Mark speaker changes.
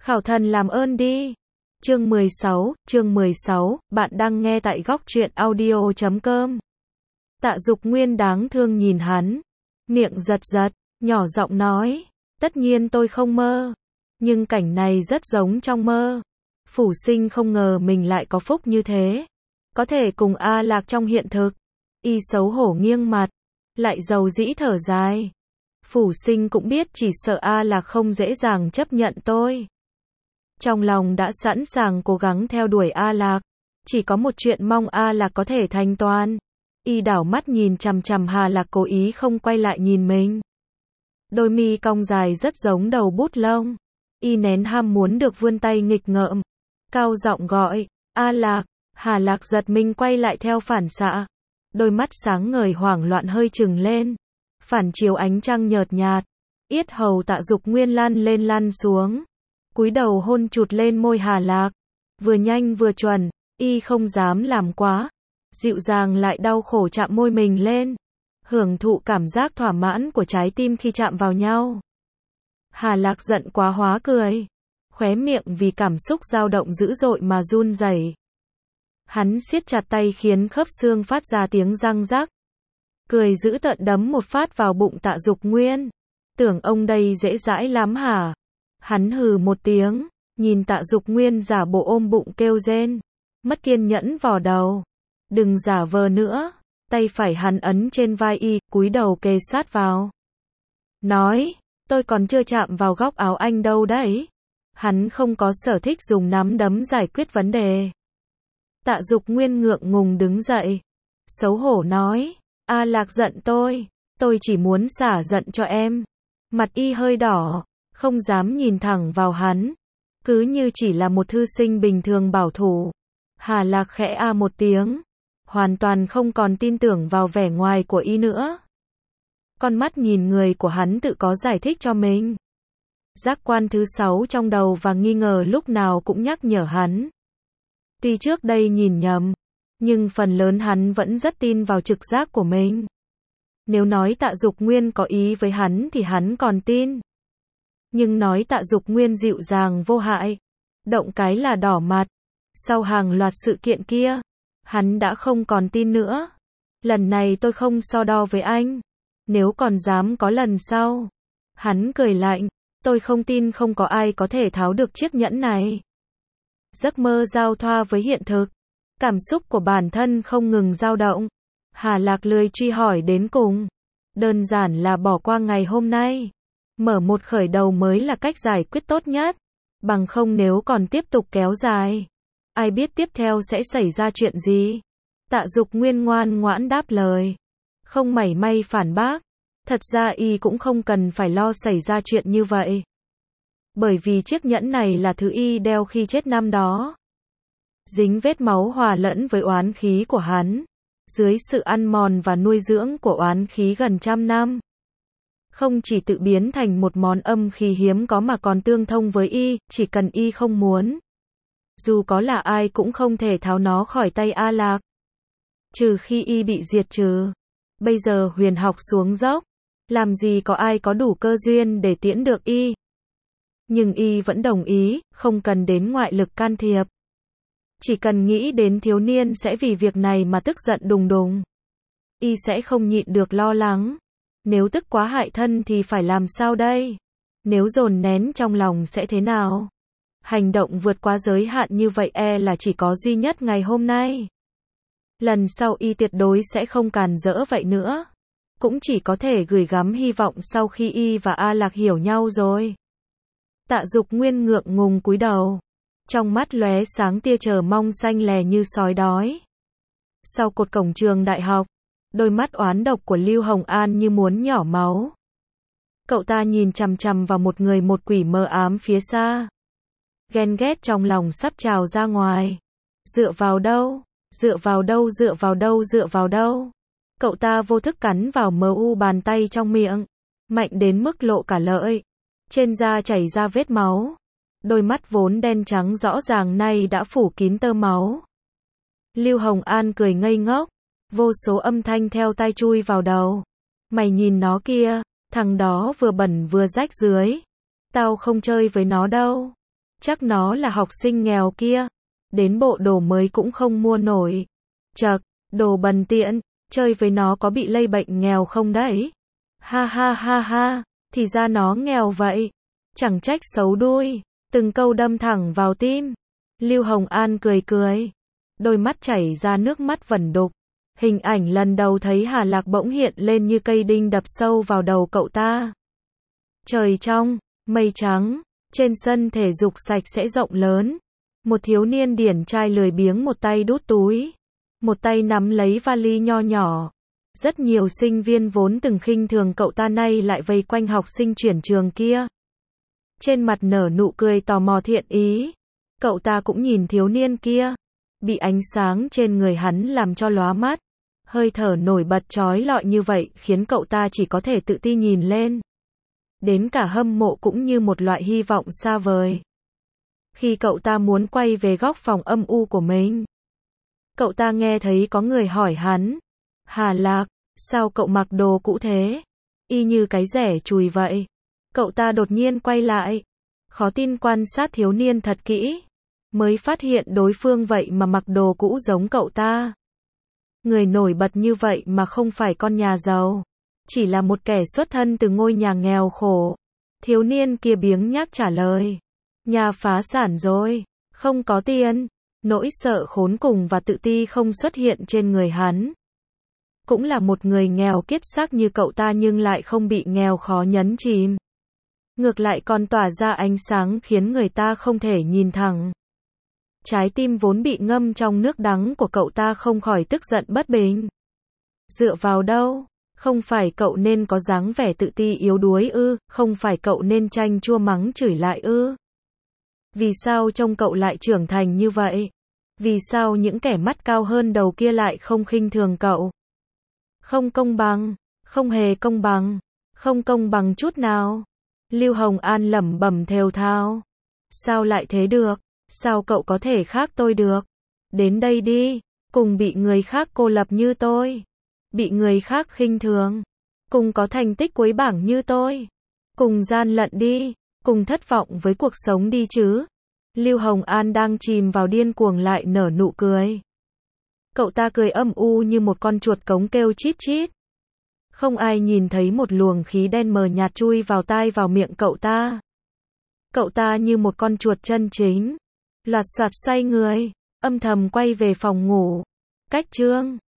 Speaker 1: Khảo thần làm ơn đi. Chương 16, bạn đang nghe tại góc truyện audio.com. Tạ Dục Nguyên đáng thương nhìn hắn, miệng giật giật, nhỏ giọng nói, tất nhiên tôi không mơ, nhưng cảnh này rất giống trong mơ. Phủ Sinh không ngờ mình lại có phúc như thế, có thể cùng A Lạc trong hiện thực. Y xấu hổ nghiêng mặt, lại dầu dĩ thở dài. Phủ Sinh cũng biết chỉ sợ A Lạc không dễ dàng chấp nhận tôi. Trong lòng đã sẵn sàng cố gắng theo đuổi A Lạc, chỉ có một chuyện mong A Lạc có thể thành toàn. Y đảo mắt nhìn chằm chằm Hà Lạc cố ý không quay lại nhìn mình. Đôi mi cong dài rất giống đầu bút lông. Y nén ham muốn được vươn tay nghịch ngợm, cao giọng gọi, A Lạc. Hà Lạc giật mình quay lại theo phản xạ. Đôi mắt sáng ngời hoảng loạn hơi trừng lên, phản chiếu ánh trăng nhợt nhạt. Yết hầu Tạ Dục Nguyên lăn lên lăn xuống, cúi đầu hôn chụt lên môi Hà Lạc, vừa nhanh vừa chuẩn. Y không dám làm quá, dịu dàng lại đau khổ chạm môi mình lên, hưởng thụ cảm giác thỏa mãn của trái tim khi chạm vào nhau. Hà Lạc giận quá hóa cười, khóe miệng vì cảm xúc dao động dữ dội mà run rẩy. Hắn siết chặt tay khiến khớp xương phát ra tiếng răng rắc, cười dữ tợn đấm một phát vào bụng Tạ Dục Nguyên. Tưởng ông đây dễ dãi lắm hả? Hắn hừ một tiếng, nhìn Tạ Dục Nguyên giả bộ ôm bụng kêu rên, mất kiên nhẫn vò đầu. Đừng giả vờ nữa. Tay phải hắn ấn trên vai y, cúi đầu kề sát vào. Nói, tôi còn chưa chạm vào góc áo anh đâu đấy. Hắn không có sở thích dùng nắm đấm giải quyết vấn đề. Tạ Dục Nguyên ngượng ngùng đứng dậy, xấu hổ nói, A Lạc giận tôi chỉ muốn xả giận cho em. Mặt y hơi đỏ, không dám nhìn thẳng vào hắn, cứ như chỉ là một thư sinh bình thường bảo thủ. Hà Lạc khẽ a một tiếng, hoàn toàn không còn tin tưởng vào vẻ ngoài của y nữa. Con mắt nhìn người của hắn tự có giải thích cho mình. Giác quan thứ 6 trong đầu và nghi ngờ lúc nào cũng nhắc nhở hắn. Tuy trước đây nhìn nhầm, nhưng phần lớn hắn vẫn rất tin vào trực giác của mình. Nếu nói Tạ Dục Nguyên có ý với hắn thì hắn còn tin. Nhưng nói Tạ Dục Nguyên dịu dàng vô hại, động cái là đỏ mặt. Sau hàng loạt sự kiện kia, hắn đã không còn tin nữa. Lần này tôi không so đo với anh, nếu còn dám có lần sau. Hắn cười lạnh, tôi không tin không có ai có thể tháo được chiếc nhẫn này. Giấc mơ giao thoa với hiện thực, cảm xúc của bản thân không ngừng dao động. Hà Lạc lười truy hỏi đến cùng, đơn giản là bỏ qua ngày hôm nay. Mở một khởi đầu mới là cách giải quyết tốt nhất, bằng không nếu còn tiếp tục kéo dài, ai biết tiếp theo sẽ xảy ra chuyện gì. Tạ Dục Nguyên ngoan ngoãn đáp lời, không mảy may phản bác. Thật ra y cũng không cần phải lo xảy ra chuyện như vậy, bởi vì chiếc nhẫn này là thứ y đeo khi chết năm đó. Dính vết máu hòa lẫn với oán khí của hắn, dưới sự ăn mòn và nuôi dưỡng của oán khí gần trăm năm. Không chỉ tự biến thành một món âm khí hiếm có mà còn tương thông với y, chỉ cần y không muốn. Dù có là ai cũng không thể tháo nó khỏi tay A Lạc. Trừ khi y bị diệt trừ. Bây giờ huyền học xuống dốc, làm gì có ai có đủ cơ duyên để tiễn được y. Nhưng y vẫn đồng ý, không cần đến ngoại lực can thiệp. Chỉ cần nghĩ đến thiếu niên sẽ vì việc này mà tức giận đùng đùng. Y sẽ không nhịn được lo lắng. Nếu tức quá hại thân thì phải làm sao đây? Nếu dồn nén trong lòng sẽ thế nào? Hành động vượt quá giới hạn như vậy là chỉ có duy nhất ngày hôm nay. Lần sau y tuyệt đối sẽ không càn rỡ vậy nữa. Cũng chỉ có thể gửi gắm hy vọng sau khi y và A Lạc hiểu nhau rồi. Tạ Dục Nguyên ngượng ngùng cúi đầu, trong mắt lóe sáng tia chờ mong xanh lè như sói đói. Sau cột cổng trường đại học, đôi mắt oán độc của Lưu Hồng An như muốn nhỏ máu. Cậu ta nhìn chằm chằm vào một người một quỷ mờ ám phía xa. Ghen ghét trong lòng sắp trào ra ngoài. Dựa vào đâu? Dựa vào đâu? Dựa vào đâu? Dựa vào đâu? Cậu ta vô thức cắn vào mu bàn tay trong miệng, mạnh đến mức lộ cả lợi. Trên da chảy ra vết máu. Đôi mắt vốn đen trắng rõ ràng nay đã phủ kín tơ máu. Lưu Hồng An cười ngây ngốc, vô số âm thanh theo tai chui vào đầu. Mày nhìn nó kia, thằng đó vừa bẩn vừa rách rưới. Tao không chơi với nó đâu. Chắc nó là học sinh nghèo kia. Đến bộ đồ mới cũng không mua nổi. Chậc, đồ bần tiện, chơi với nó có bị lây bệnh nghèo không đấy? Ha ha ha ha, thì ra nó nghèo vậy. Chẳng trách xấu đuôi, từng câu đâm thẳng vào tim. Lưu Hồng An cười cười, đôi mắt chảy ra nước mắt vẩn đục. Hình ảnh lần đầu thấy Hà Lạc bỗng hiện lên như cây đinh đập sâu vào đầu cậu ta. Trời trong, mây trắng, trên sân thể dục sạch sẽ rộng lớn. Một thiếu niên điển trai lười biếng một tay đút túi, một tay nắm lấy vali nho nhỏ. Rất nhiều sinh viên vốn từng khinh thường cậu ta nay lại vây quanh học sinh chuyển trường kia. Trên mặt nở nụ cười tò mò thiện ý. Cậu ta cũng nhìn thiếu niên kia. Bị ánh sáng trên người hắn làm cho lóa mắt. Hơi thở nổi bật chói lọi như vậy khiến cậu ta chỉ có thể tự ti nhìn lên. Đến cả hâm mộ cũng như một loại hy vọng xa vời. Khi cậu ta muốn quay về góc phòng âm u của mình, cậu ta nghe thấy có người hỏi hắn. Hà Lạc, sao cậu mặc đồ cũ thế? Y như cái rẻ chùi vậy. Cậu ta đột nhiên quay lại. Khó tin quan sát thiếu niên thật kỹ. Mới phát hiện đối phương vậy mà mặc đồ cũ giống cậu ta. Người nổi bật như vậy mà không phải con nhà giàu. Chỉ là một kẻ xuất thân từ ngôi nhà nghèo khổ. Thiếu niên kia biếng nhác trả lời. Nhà phá sản rồi, không có tiền. Nỗi sợ khốn cùng và tự ti không xuất hiện trên người hắn. Cũng là một người nghèo kiết xác như cậu ta nhưng lại không bị nghèo khó nhấn chìm. Ngược lại còn tỏa ra ánh sáng khiến người ta không thể nhìn thẳng. Trái tim vốn bị ngâm trong nước đắng của cậu ta không khỏi tức giận bất bình. Dựa vào đâu? Không phải cậu nên có dáng vẻ tự ti yếu đuối ư? Không phải cậu nên chanh chua mắng chửi lại ư? Vì sao trông cậu lại trưởng thành như vậy? Vì sao những kẻ mắt cao hơn đầu kia lại không khinh thường cậu? Không công bằng, không hề công bằng, không công bằng chút nào. Lưu Hồng An lẩm bẩm thều thào. Sao lại thế được? Sao cậu có thể khác tôi được? Đến đây đi, cùng bị người khác cô lập như tôi. Bị người khác khinh thường. Cùng có thành tích cuối bảng như tôi. Cùng gian lận đi, cùng thất vọng với cuộc sống đi chứ. Lưu Hồng An đang chìm vào điên cuồng lại nở nụ cười. Cậu ta cười âm u như một con chuột cống kêu chít chít. Không ai nhìn thấy một luồng khí đen mờ nhạt chui vào tai vào miệng cậu ta. Cậu ta như một con chuột chân chính. Loạt soạt xoay người, âm thầm quay về phòng ngủ. Cách chương